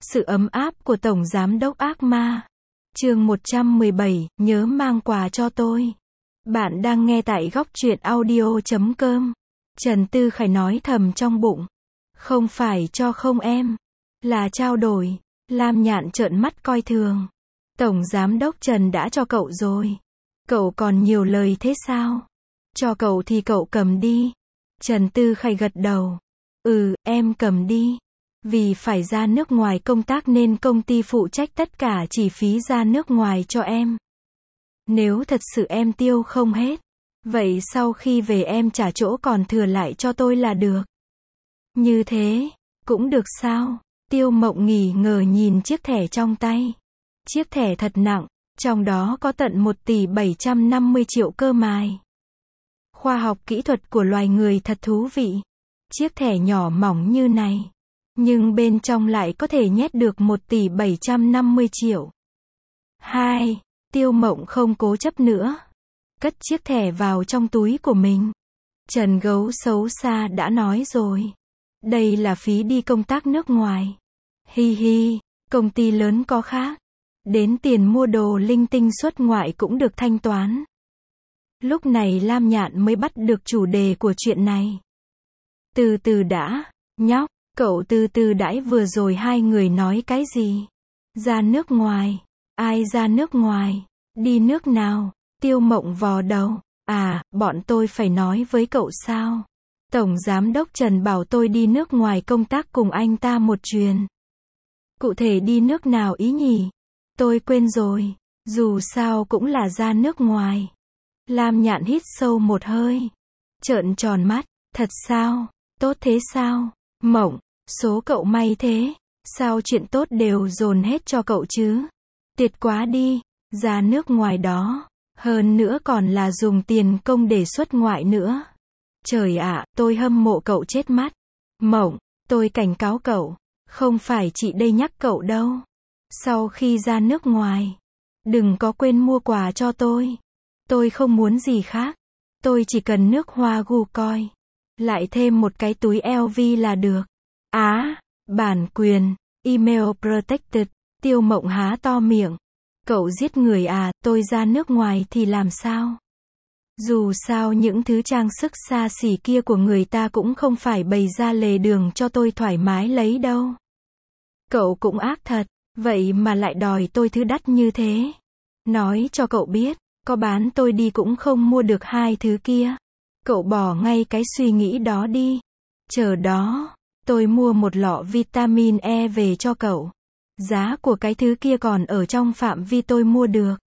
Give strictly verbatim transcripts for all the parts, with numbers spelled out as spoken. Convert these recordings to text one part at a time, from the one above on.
Sự ấm áp của Tổng Giám đốc ác ma. Chương một trăm mười bảy, nhớ mang quà cho tôi. Bạn đang nghe tại góc truyện audio chấm com. Trần Tư Khải nói thầm trong bụng. Không phải cho không em. Là trao đổi. Lam Nhạn trợn mắt coi thường. Tổng Giám đốc Trần đã cho cậu rồi. Cậu còn nhiều lời thế sao? Cho cậu thì cậu cầm đi. Trần Tư Khải gật đầu. Ừ, em cầm đi. Vì phải ra nước ngoài công tác nên công ty phụ trách tất cả chi phí ra nước ngoài cho em. Nếu thật sự em tiêu không hết, vậy sau khi về em trả chỗ còn thừa lại cho tôi là được. Như thế, cũng được sao? Tiêu Mộng nghỉ ngờ nhìn chiếc thẻ trong tay. Chiếc thẻ thật nặng, trong đó có tận một tỷ bảy trăm năm mươi triệu cơ mài. Khoa học kỹ thuật của loài người thật thú vị. Chiếc thẻ nhỏ mỏng như này, nhưng bên trong lại có thể nhét được một tỷ bảy trăm năm mươi triệu. Hai, Tiêu Mộng không cố chấp nữa. Cất chiếc thẻ vào trong túi của mình. Trần Gấu xấu xa đã nói rồi. Đây là phí đi công tác nước ngoài. Hi hi, công ty lớn có khác. Đến tiền mua đồ linh tinh xuất ngoại cũng được thanh toán. Lúc này Lam Nhạn mới bắt được chủ đề của chuyện này. Từ từ đã, nhóc. Cậu từ từ đãi vừa rồi hai người nói cái gì? Ra nước ngoài. Ai ra nước ngoài? Đi nước nào? Tiêu Mộng vò đầu. À, bọn tôi phải nói với cậu sao? Tổng Giám đốc Trần bảo tôi đi nước ngoài công tác cùng anh ta một chuyến. Cụ thể đi nước nào ý nhỉ? Tôi quên rồi. Dù sao cũng là ra nước ngoài. Lam Nhạn hít sâu một hơi. Trợn tròn mắt. Thật sao? Tốt thế sao? Mộng. Số cậu may thế, sao chuyện tốt đều dồn hết cho cậu chứ? Tuyệt quá đi, ra nước ngoài đó, hơn nữa còn là dùng tiền công để xuất ngoại nữa. Trời ạ, tôi hâm mộ cậu chết mắt. Mộng, tôi cảnh cáo cậu, không phải chị đây nhắc cậu đâu. Sau khi ra nước ngoài, đừng có quên mua quà cho tôi. Tôi không muốn gì khác, tôi chỉ cần nước hoa gu coi, lại thêm một cái túi L V là được. Á, à, bản quyền, email protected, Tiêu Mộng há to miệng. Cậu giết người à, tôi ra nước ngoài thì làm sao? Dù sao những thứ trang sức xa xỉ kia của người ta cũng không phải bày ra lề đường cho tôi thoải mái lấy đâu. Cậu cũng ác thật, vậy mà lại đòi tôi thứ đắt như thế. Nói cho cậu biết, có bán tôi đi cũng không mua được hai thứ kia. Cậu bỏ ngay cái suy nghĩ đó đi. Chờ đó. Tôi mua một lọ vitamin E về cho cậu. Giá của cái thứ kia còn ở trong phạm vi tôi mua được.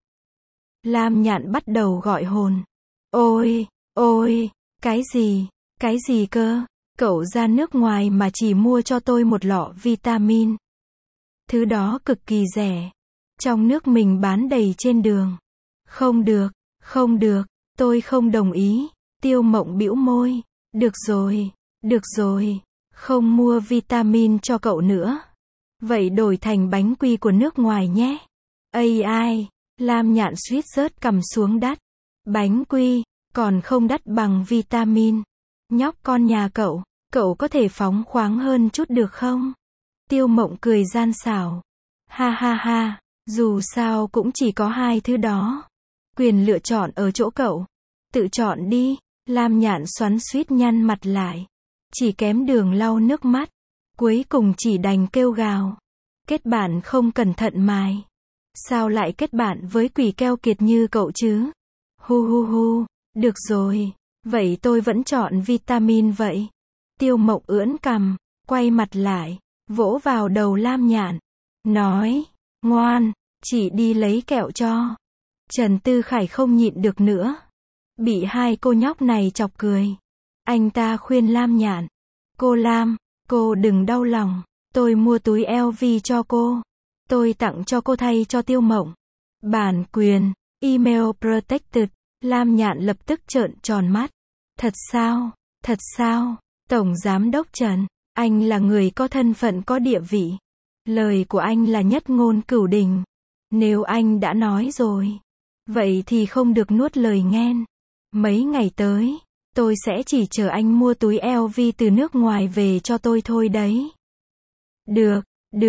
Lam Nhạn bắt đầu gọi hồn. Ôi, ôi, cái gì, cái gì cơ? Cậu ra nước ngoài mà chỉ mua cho tôi một lọ vitamin. Thứ đó cực kỳ rẻ. Trong nước mình bán đầy trên đường. Không được, không được, tôi không đồng ý. Tiêu Mộng bĩu môi. Được rồi, được rồi. Không mua vitamin cho cậu nữa. Vậy đổi thành bánh quy của nước ngoài nhé. Ây ai, Lam Nhạn suýt rớt cằm xuống đất. Bánh quy, còn không đắt bằng vitamin. Nhóc con nhà cậu, cậu có thể phóng khoáng hơn chút được không? Tiêu Mộng cười gian xảo. Ha ha ha, dù sao cũng chỉ có hai thứ đó. Quyền lựa chọn ở chỗ cậu. Tự chọn đi, Lam Nhạn xoắn suýt nhăn mặt lại. Chỉ kém đường lau nước mắt. Cuối cùng chỉ đành kêu gào. Kết bạn không cẩn thận mài. Sao lại kết bạn với quỷ keo kiệt như cậu chứ? Hu hu hu, được rồi. Vậy tôi vẫn chọn vitamin vậy. Tiêu Mộng ưỡn cằm, quay mặt lại, vỗ vào đầu Lam Nhạn. Nói, ngoan, chị đi lấy kẹo cho. Trần Tư Khải không nhịn được nữa. Bị hai cô nhóc này chọc cười. Anh ta khuyên Lam Nhạn. Cô Lam, cô đừng đau lòng. Tôi mua túi L V cho cô. Tôi tặng cho cô thay cho Tiêu Mộng. Bản quyền, email protected. Lam Nhạn lập tức trợn tròn mắt. Thật sao? Thật sao? Tổng Giám đốc Trần, anh là người có thân phận có địa vị. Lời của anh là nhất ngôn cửu đình. Nếu anh đã nói rồi, vậy thì không được nuốt lời nghen. Mấy ngày tới, tôi sẽ chỉ chờ anh mua túi L V từ nước ngoài về cho tôi thôi đấy. Được, được,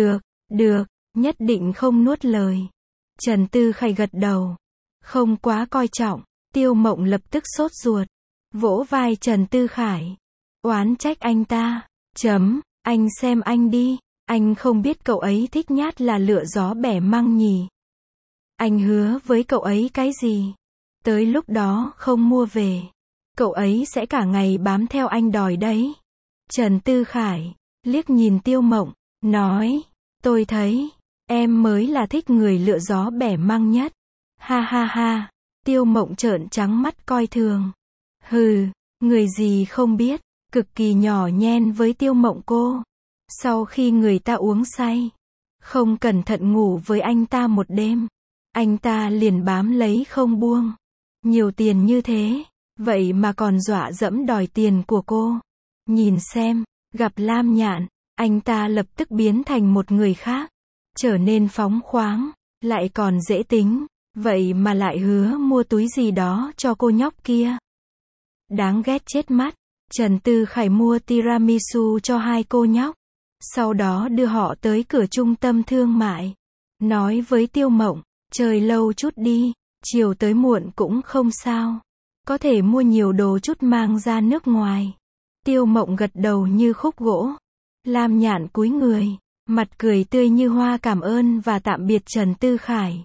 Được, nhất định không nuốt lời. Trần Tư Khải gật đầu. Không quá coi trọng. Tiêu Mộng lập tức sốt ruột. Vỗ vai Trần Tư Khải. Oán trách anh ta. Chấm, anh xem anh đi. Anh không biết cậu ấy thích nhát là lựa gió bẻ măng nhỉ. Anh hứa với cậu ấy cái gì? Tới lúc đó không mua về. Cậu ấy sẽ cả ngày bám theo anh đòi đấy. Trần Tư Khải liếc nhìn Tiêu Mộng, nói. Tôi thấy, em mới là thích người lựa gió bẻ măng nhất. Ha ha ha. Tiêu Mộng trợn trắng mắt coi thường. Hừ, người gì không biết. Cực kỳ nhỏ nhen với Tiêu Mộng cô. Sau khi người ta uống say, không cẩn thận ngủ với anh ta một đêm, anh ta liền bám lấy không buông. Nhiều tiền như thế, vậy mà còn dọa dẫm đòi tiền của cô. Nhìn xem, gặp Lam Nhạn, anh ta lập tức biến thành một người khác, trở nên phóng khoáng, lại còn dễ tính, vậy mà lại hứa mua túi gì đó cho cô nhóc kia. Đáng ghét chết mắt. Trần Tư Khải mua tiramisu cho hai cô nhóc, sau đó đưa họ tới cửa trung tâm thương mại. Nói với Tiêu Mộng, chơi lâu chút đi, chiều tới muộn cũng không sao. Có thể mua nhiều đồ chút mang ra nước ngoài. Tiêu Mộng gật đầu như khúc gỗ. Lam Nhạn cúi người, mặt cười tươi như hoa cảm ơn và tạm biệt Trần Tư Khải.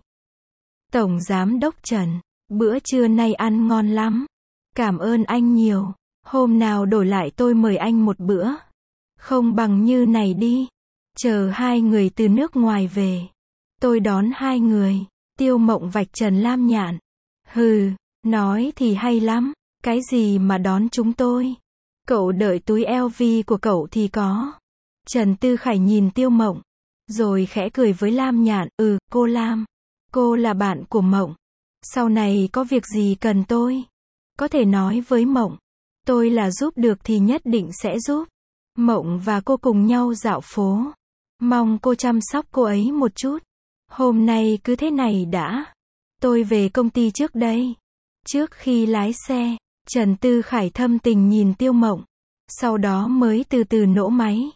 Tổng Giám đốc Trần, bữa trưa nay ăn ngon lắm. Cảm ơn anh nhiều. Hôm nào đổi lại tôi mời anh một bữa. Không bằng như này đi. Chờ hai người từ nước ngoài về, tôi đón hai người. Tiêu Mộng vạch trần Lam Nhạn. Hừ, nói thì hay lắm. Cái gì mà đón chúng tôi? Cậu đợi túi eo vi của cậu thì có. Trần Tư Khải nhìn Tiêu Mộng, rồi khẽ cười với Lam Nhạn. Ừ, cô Lam. Cô là bạn của Mộng. Sau này có việc gì cần tôi, có thể nói với Mộng. Tôi là giúp được thì nhất định sẽ giúp. Mộng và cô cùng nhau dạo phố. Mong cô chăm sóc cô ấy một chút. Hôm nay cứ thế này đã. Tôi về công ty trước đây. Trước khi lái xe, Trần Tư Khải thâm tình nhìn Tiêu Mộng. Sau đó mới từ từ nổ máy.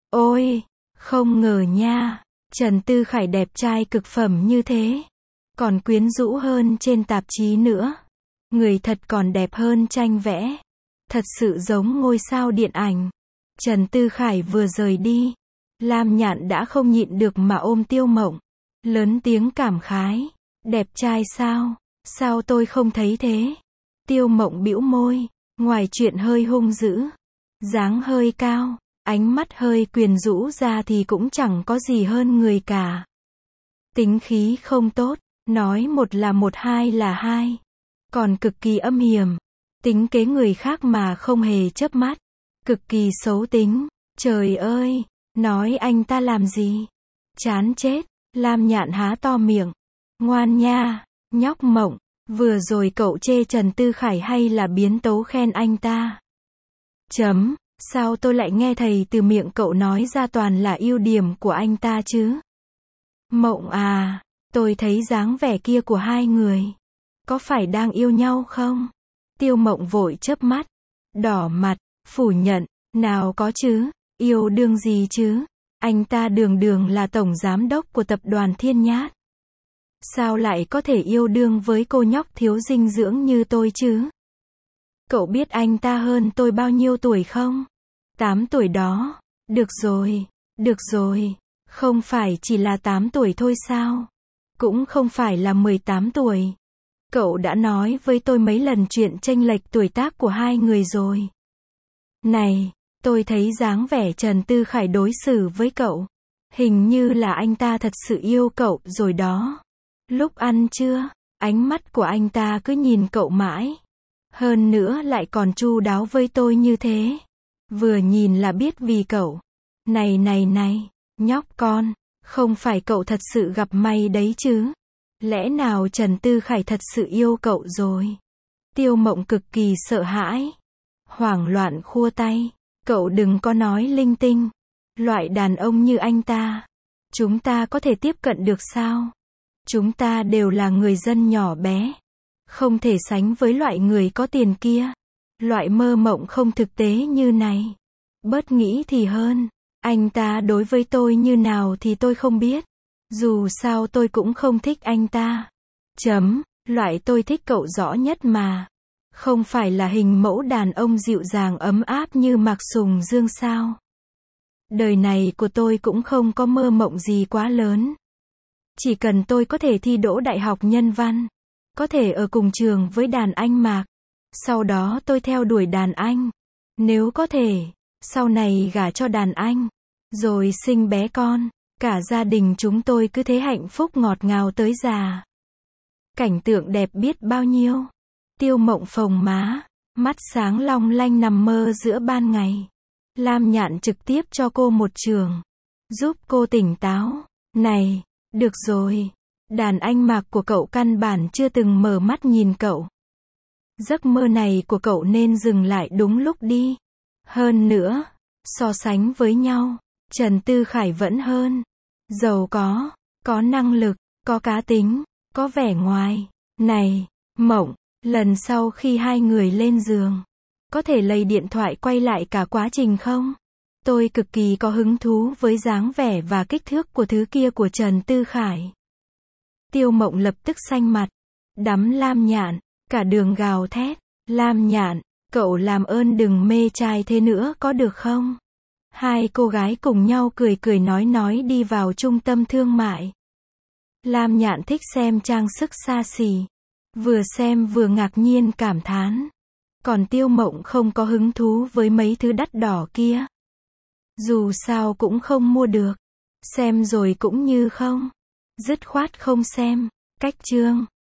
Ôi, không ngờ nha. Trần Tư Khải đẹp trai cực phẩm như thế. Còn quyến rũ hơn trên tạp chí nữa. Người thật còn đẹp hơn tranh vẽ. Thật sự giống ngôi sao điện ảnh. Trần Tư Khải vừa rời đi, Lam Nhạn đã không nhịn được mà ôm Tiêu Mộng. Lớn tiếng cảm khái. Đẹp trai sao? Sao tôi không thấy thế? Tiêu Mộng bĩu môi. Ngoài chuyện hơi hung dữ, dáng hơi cao, ánh mắt hơi quyến rũ ra thì cũng chẳng có gì hơn người cả. Tính khí không tốt. Nói một là một, hai là hai. Còn cực kỳ âm hiểm. Tính kế người khác mà không hề chớp mắt. Cực kỳ xấu tính. Trời ơi, nói anh ta làm gì? Chán chết. Lam Nhạn há to miệng. Ngoan nha, nhóc Mộng. Vừa rồi cậu chê Trần Tư Khải hay là biến tấu khen anh ta? Chấm, sao tôi lại nghe thầy từ miệng cậu nói ra toàn là ưu điểm của anh ta chứ? Mộng à, tôi thấy dáng vẻ kia của hai người, có phải đang yêu nhau không? Tiêu Mộng vội chớp mắt, đỏ mặt, phủ nhận, nào có chứ, yêu đương gì chứ? Anh ta đường đường là tổng giám đốc của tập đoàn Thiên Nhát. Sao lại có thể yêu đương với cô nhóc thiếu dinh dưỡng như tôi chứ? Cậu biết anh ta hơn tôi bao nhiêu tuổi không? tám tuổi đó. Được rồi, được rồi. Không phải chỉ là tám tuổi thôi sao? Cũng không phải là mười tám tuổi. Cậu đã nói với tôi mấy lần chuyện chênh lệch tuổi tác của hai người rồi. Này, tôi thấy dáng vẻ Trần Tư Khải đối xử với cậu, hình như là anh ta thật sự yêu cậu rồi đó. Lúc ăn trưa, ánh mắt của anh ta cứ nhìn cậu mãi. Hơn nữa lại còn chu đáo với tôi như thế. Vừa nhìn là biết vì cậu. Này này này, nhóc con, không phải cậu thật sự gặp may đấy chứ? Lẽ nào Trần Tư Khải thật sự yêu cậu rồi? Tiêu Mộng cực kỳ sợ hãi, hoảng loạn khua tay. Cậu đừng có nói linh tinh. Loại đàn ông như anh ta, chúng ta có thể tiếp cận được sao? Chúng ta đều là người dân nhỏ bé, không thể sánh với loại người có tiền kia. Loại mơ mộng không thực tế như này, bớt nghĩ thì hơn. Anh ta đối với tôi như nào thì tôi không biết. Dù sao tôi cũng không thích anh ta. Chấm, loại tôi thích cậu rõ nhất mà. Không phải là hình mẫu đàn ông dịu dàng ấm áp như Mạc Sùng Dương sao? Đời này của tôi cũng không có mơ mộng gì quá lớn. Chỉ cần tôi có thể thi đỗ đại học nhân văn, có thể ở cùng trường với đàn anh Mạc. Sau đó tôi theo đuổi đàn anh. Nếu có thể, sau này gả cho đàn anh, rồi sinh bé con. Cả gia đình chúng tôi cứ thế hạnh phúc ngọt ngào tới già. Cảnh tượng đẹp biết bao nhiêu. Tiêu Mộng phồng má, mắt sáng long lanh nằm mơ giữa ban ngày. Lam Nhạn trực tiếp cho cô một chưởng, giúp cô tỉnh táo. Này, được rồi. Đàn anh Mạc của cậu căn bản chưa từng mở mắt nhìn cậu. Giấc mơ này của cậu nên dừng lại đúng lúc đi. Hơn nữa, so sánh với nhau, Trần Tư Khải vẫn hơn. Giàu có, có năng lực, có cá tính, có vẻ ngoài. Này, Mộng, lần sau khi hai người lên giường, có thể lấy điện thoại quay lại cả quá trình không? Tôi cực kỳ có hứng thú với dáng vẻ và kích thước của thứ kia của Trần Tư Khải. Tiêu Mộng lập tức xanh mặt, đắm Lam Nhạn, cả đường gào thét. Lam Nhạn, cậu làm ơn đừng mê trai thế nữa có được không? Hai cô gái cùng nhau cười cười nói nói đi vào trung tâm thương mại. Lam Nhạn thích xem trang sức xa xỉ. Vừa xem vừa ngạc nhiên cảm thán. Còn Tiêu Mộng không có hứng thú với mấy thứ đắt đỏ kia. Dù sao cũng không mua được. Xem rồi cũng như không. Dứt khoát không xem. Cách chương.